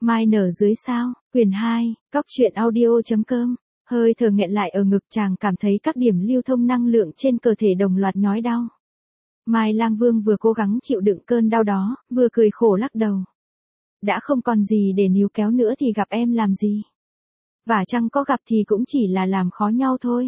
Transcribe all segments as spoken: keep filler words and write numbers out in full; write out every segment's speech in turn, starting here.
Mai nở dưới sao, quyển hai, Cóc truyện audio.com. Hơi thở nghẹn lại ở ngực, chàng cảm thấy các điểm lưu thông năng lượng trên cơ thể đồng loạt nhói đau. Mai Lang Vương vừa cố gắng chịu đựng cơn đau đó, vừa cười khổ lắc đầu. Đã không còn gì để níu kéo nữa thì gặp em làm gì? Và chăng có gặp thì cũng chỉ là làm khó nhau thôi.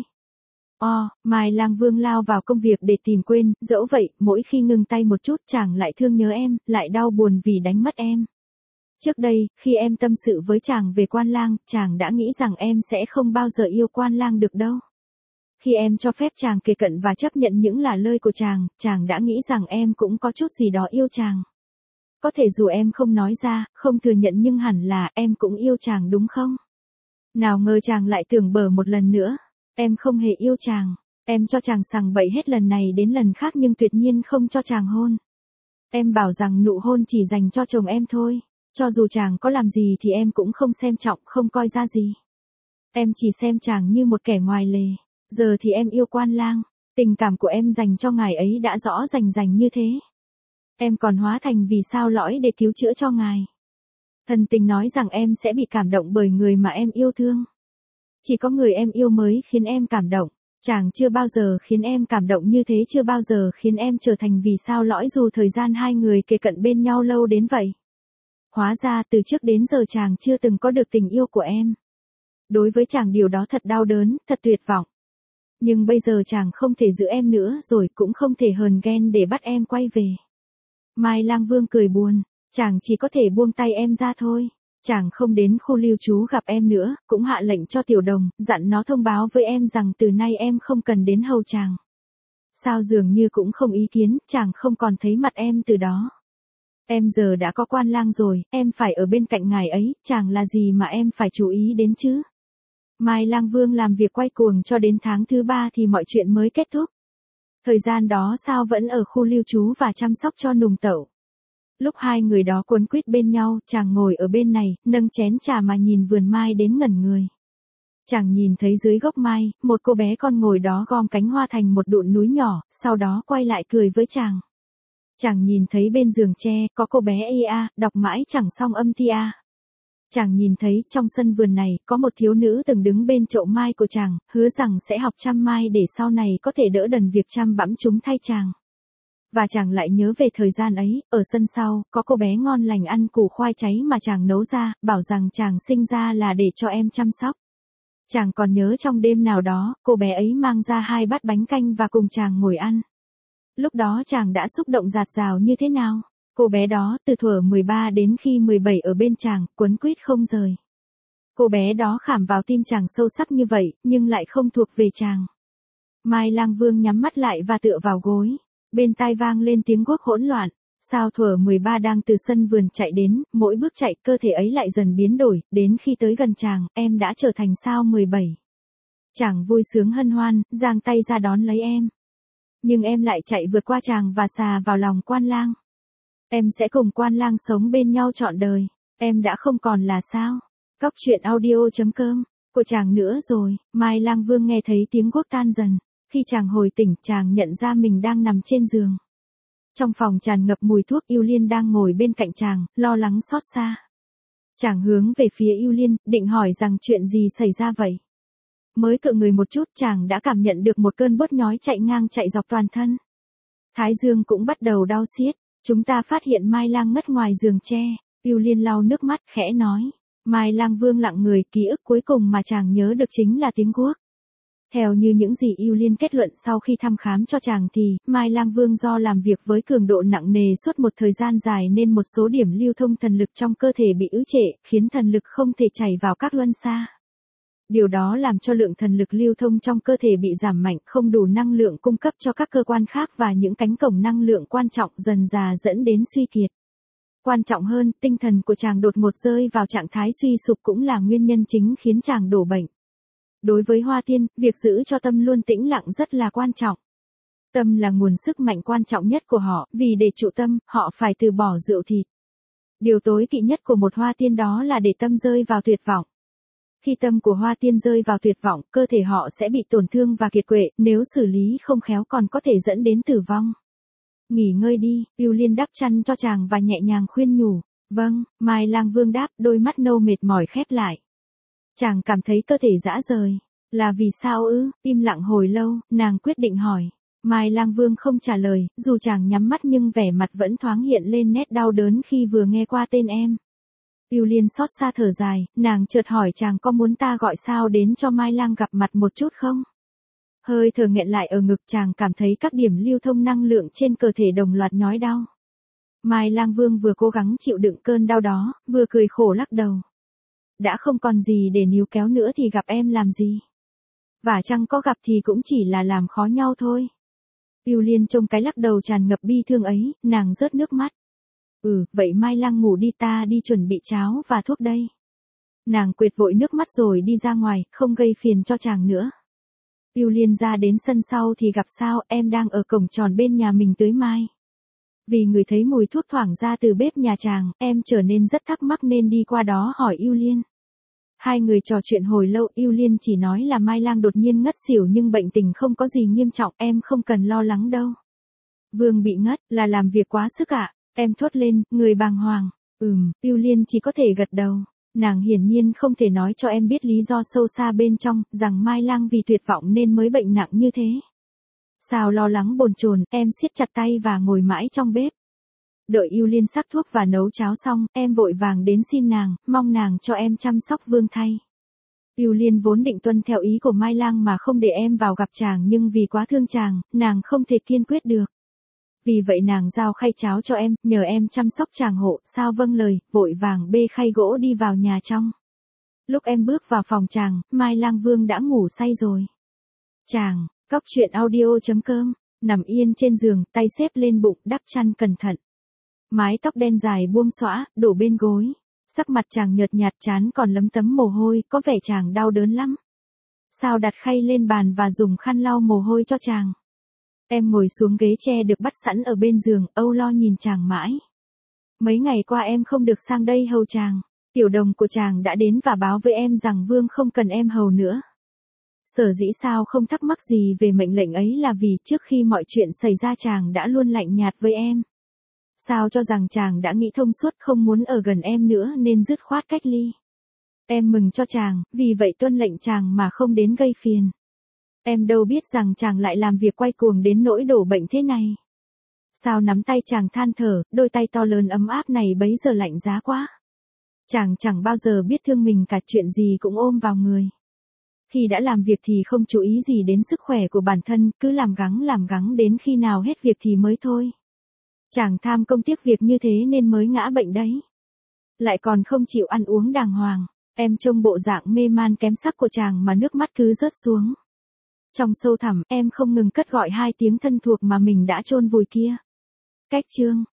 O, Mai Lang Vương lao vào công việc để tìm quên, dẫu vậy, mỗi khi ngừng tay một chút chàng lại thương nhớ em, lại đau buồn vì đánh mất em. Trước đây, khi em tâm sự với chàng về Quan Lang, chàng đã nghĩ rằng em sẽ không bao giờ yêu Quan Lang được đâu. Khi em cho phép chàng kề cận và chấp nhận những là lời của chàng, chàng đã nghĩ rằng em cũng có chút gì đó yêu chàng. Có thể dù em không nói ra, không thừa nhận nhưng hẳn là em cũng yêu chàng đúng không? Nào ngờ chàng lại tưởng bở một lần nữa. Em không hề yêu chàng. Em cho chàng sằng bậy hết lần này đến lần khác nhưng tuyệt nhiên không cho chàng hôn. Em bảo rằng nụ hôn chỉ dành cho chồng em thôi. Cho dù chàng có làm gì thì em cũng không xem trọng, không coi ra gì. Em chỉ xem chàng như một kẻ ngoài lề. Giờ thì em yêu Quan Lang. Tình cảm của em dành cho ngài ấy đã rõ rành rành như thế. Em còn hóa thành vì sao lõi để cứu chữa cho ngài. Thần tình nói rằng em sẽ bị cảm động bởi người mà em yêu thương. Chỉ có người em yêu mới khiến em cảm động. Chàng chưa bao giờ khiến em cảm động như thế, chưa bao giờ khiến em trở thành vì sao lõi dù thời gian hai người kề cận bên nhau lâu đến vậy. Hóa ra từ trước đến giờ chàng chưa từng có được tình yêu của em. Đối với chàng điều đó thật đau đớn, thật tuyệt vọng. Nhưng bây giờ chàng không thể giữ em nữa rồi, cũng không thể hờn ghen để bắt em quay về. Mai Lang Vương cười buồn, chàng chỉ có thể buông tay em ra thôi. Chàng không đến khu lưu trú gặp em nữa, cũng hạ lệnh cho Tiểu Đồng, dặn nó thông báo với em rằng từ nay em không cần đến hầu chàng. Sao dường như cũng không ý kiến, chàng không còn thấy mặt em từ đó. Em giờ đã có Quan Lang rồi, em phải ở bên cạnh ngài ấy, chàng là gì mà em phải chú ý đến chứ? Mai Lang Vương làm việc quay cuồng cho đến tháng thứ ba thì mọi chuyện mới kết thúc. Thời gian đó Sao vẫn ở khu lưu trú và chăm sóc cho Nùng Tẩu. Lúc hai người đó quấn quýt bên nhau, chàng ngồi ở bên này, nâng chén trà mà nhìn vườn mai đến ngẩn người. Chàng nhìn thấy dưới gốc mai, một cô bé con ngồi đó gom cánh hoa thành một đụn núi nhỏ, sau đó quay lại cười với chàng. Chàng nhìn thấy bên giường tre, có cô bé ia, đọc mãi chẳng xong âm ti a. Chàng nhìn thấy trong sân vườn này, có một thiếu nữ từng đứng bên chậu mai của chàng, hứa rằng sẽ học chăm mai để sau này có thể đỡ đần việc chăm bẵm chúng thay chàng. Và chàng lại nhớ về thời gian ấy, ở sân sau, có cô bé ngon lành ăn củ khoai cháy mà chàng nấu ra, bảo rằng chàng sinh ra là để cho em chăm sóc. Chàng còn nhớ trong đêm nào đó, cô bé ấy mang ra hai bát bánh canh và cùng chàng ngồi ăn. Lúc đó chàng đã xúc động dạt dào như thế nào? Cô bé đó, từ thuở mười ba đến khi mười bảy ở bên chàng, quấn quýt không rời. Cô bé đó khảm vào tim chàng sâu sắc như vậy, nhưng lại không thuộc về chàng. Mai Lang Vương nhắm mắt lại và tựa vào gối. Bên tai vang lên tiếng guốc hỗn loạn. Sao thuở mười ba đang từ sân vườn chạy đến, mỗi bước chạy cơ thể ấy lại dần biến đổi, đến khi tới gần chàng, em đã trở thành Sao mười bảy. Chàng vui sướng hân hoan, giang tay ra đón lấy em. Nhưng em lại chạy vượt qua chàng và xà vào lòng Quan Lang. Em sẽ cùng Quan Lang sống bên nhau trọn đời. Em đã không còn là Sao. Cóc truyện audio.com của chàng nữa rồi. Mai Lang Vương nghe thấy tiếng guốc tan dần. Khi chàng hồi tỉnh, chàng nhận ra mình đang nằm trên giường. Trong phòng tràn ngập mùi thuốc, Yêu Liên đang ngồi bên cạnh chàng, lo lắng xót xa. Chàng hướng về phía Yêu Liên, định hỏi rằng chuyện gì xảy ra vậy. Mới cựa người một chút, chàng đã cảm nhận được một cơn bốt nhói chạy ngang chạy dọc toàn thân. Thái dương cũng bắt đầu đau xiết. Chúng ta phát hiện Mai Lang ngất ngoài giường tre. Yêu Liên lau nước mắt, khẽ nói. Mai Lang Vương lặng người, ký ức cuối cùng mà chàng nhớ được chính là tiếng guốc. Theo như những gì Yêu Liên kết luận sau khi thăm khám cho chàng thì, Mai Lang Vương do làm việc với cường độ nặng nề suốt một thời gian dài nên một số điểm lưu thông thần lực trong cơ thể bị ứ trệ, khiến thần lực không thể chảy vào các luân xa. Điều đó làm cho lượng thần lực lưu thông trong cơ thể bị giảm mạnh, không đủ năng lượng cung cấp cho các cơ quan khác và những cánh cổng năng lượng quan trọng dần dà dẫn đến suy kiệt. Quan trọng hơn, tinh thần của chàng đột ngột rơi vào trạng thái suy sụp cũng là nguyên nhân chính khiến chàng đổ bệnh. Đối với Hoa Tiên, việc giữ cho tâm luôn tĩnh lặng rất là quan trọng. Tâm là nguồn sức mạnh quan trọng nhất của họ, vì để trụ tâm, họ phải từ bỏ rượu thịt. Điều tối kỵ nhất của một Hoa Tiên đó là để tâm rơi vào tuyệt vọng. Khi tâm của Hoa Tiên rơi vào tuyệt vọng, cơ thể họ sẽ bị tổn thương và kiệt quệ, nếu xử lý không khéo còn có thể dẫn đến tử vong. Nghỉ ngơi đi, Yêu Liên đắp chăn cho chàng và nhẹ nhàng khuyên nhủ. Vâng, Mai Lang Vương đáp, đôi mắt nâu mệt mỏi khép lại. Chàng cảm thấy cơ thể rã rời. Là vì sao ư? Im lặng hồi lâu, nàng quyết định hỏi. Mai Lang Vương không trả lời, dù chàng nhắm mắt nhưng vẻ mặt vẫn thoáng hiện lên nét đau đớn khi vừa nghe qua tên em. Yêu Liên xót xa thở dài, nàng chợt hỏi chàng có muốn ta gọi sao đến cho Mai Lang gặp mặt một chút không? Hơi thở nghẹn lại ở ngực, chàng cảm thấy các điểm lưu thông năng lượng trên cơ thể đồng loạt nhói đau. Mai Lang Vương vừa cố gắng chịu đựng cơn đau đó, vừa cười khổ lắc đầu. Đã không còn gì để níu kéo nữa thì gặp em làm gì? Và chăng có gặp thì cũng chỉ là làm khó nhau thôi. Yêu Liên trông cái lắc đầu tràn ngập bi thương ấy, nàng rớt nước mắt. Ừ, vậy Mai Lang ngủ đi, ta đi chuẩn bị cháo và thuốc đây. Nàng quệt vội nước mắt rồi đi ra ngoài, không gây phiền cho chàng nữa. Yêu Liên ra đến sân sau thì gặp sao, em đang ở cổng tròn bên nhà mình tưới mai. Vì người thấy mùi thuốc thoảng ra từ bếp nhà chàng, em trở nên rất thắc mắc nên đi qua đó hỏi Yêu Liên. Hai người trò chuyện hồi lâu, Yêu Liên chỉ nói là Mai Lang đột nhiên ngất xỉu nhưng bệnh tình không có gì nghiêm trọng, em không cần lo lắng đâu. Vương bị ngất, là làm việc quá sức ạ, à? Em thốt lên, người bàng hoàng. Ừm, Yêu Liên chỉ có thể gật đầu. Nàng hiển nhiên không thể nói cho em biết lý do sâu xa bên trong, rằng Mai Lang vì tuyệt vọng nên mới bệnh nặng như thế. Sao lo lắng bồn chồn, em siết chặt tay và ngồi mãi trong bếp. Đợi Yêu Liên sắc thuốc và nấu cháo xong, em vội vàng đến xin nàng, mong nàng cho em chăm sóc Vương thay. Yêu Liên vốn định tuân theo ý của Mai Lang mà không để em vào gặp chàng, nhưng vì quá thương chàng, nàng không thể kiên quyết được. Vì vậy nàng giao khay cháo cho em, nhờ em chăm sóc chàng hộ, sao vâng lời, vội vàng bê khay gỗ đi vào nhà trong. Lúc em bước vào phòng chàng, Mai Lang Vương đã ngủ say rồi. Chàng, Cóc truyện audio chấm com, nằm yên trên giường, tay xếp lên bụng, đắp chăn cẩn thận. Mái tóc đen dài buông xõa, đổ bên gối. Sắc mặt chàng nhợt nhạt, trán còn lấm tấm mồ hôi, có vẻ chàng đau đớn lắm. Sao đặt khay lên bàn và dùng khăn lau mồ hôi cho chàng. Em ngồi xuống ghế tre được bắt sẵn ở bên giường, âu lo nhìn chàng mãi. Mấy ngày qua em không được sang đây hầu chàng. Tiểu đồng của chàng đã đến và báo với em rằng Vương không cần em hầu nữa. Sở dĩ sao không thắc mắc gì về mệnh lệnh ấy là vì trước khi mọi chuyện xảy ra chàng đã luôn lạnh nhạt với em. Sao cho rằng chàng đã nghĩ thông suốt không muốn ở gần em nữa nên dứt khoát cách ly. Em mừng cho chàng, vì vậy tuân lệnh chàng mà không đến gây phiền. Em đâu biết rằng chàng lại làm việc quay cuồng đến nỗi đổ bệnh thế này. Sao nắm tay chàng than thở, đôi tay to lớn ấm áp này bấy giờ lạnh giá quá. Chàng chẳng bao giờ biết thương mình cả, chuyện gì cũng ôm vào người. Khi đã làm việc thì không chú ý gì đến sức khỏe của bản thân, cứ làm gắng làm gắng đến khi nào hết việc thì mới thôi. Chàng tham công tiếc việc như thế nên mới ngã bệnh đấy. Lại còn không chịu ăn uống đàng hoàng, em trông bộ dạng mê man kém sắc của chàng mà nước mắt cứ rớt xuống. Trong sâu thẳm, em không ngừng cất gọi hai tiếng thân thuộc mà mình đã chôn vùi kia. Cách chương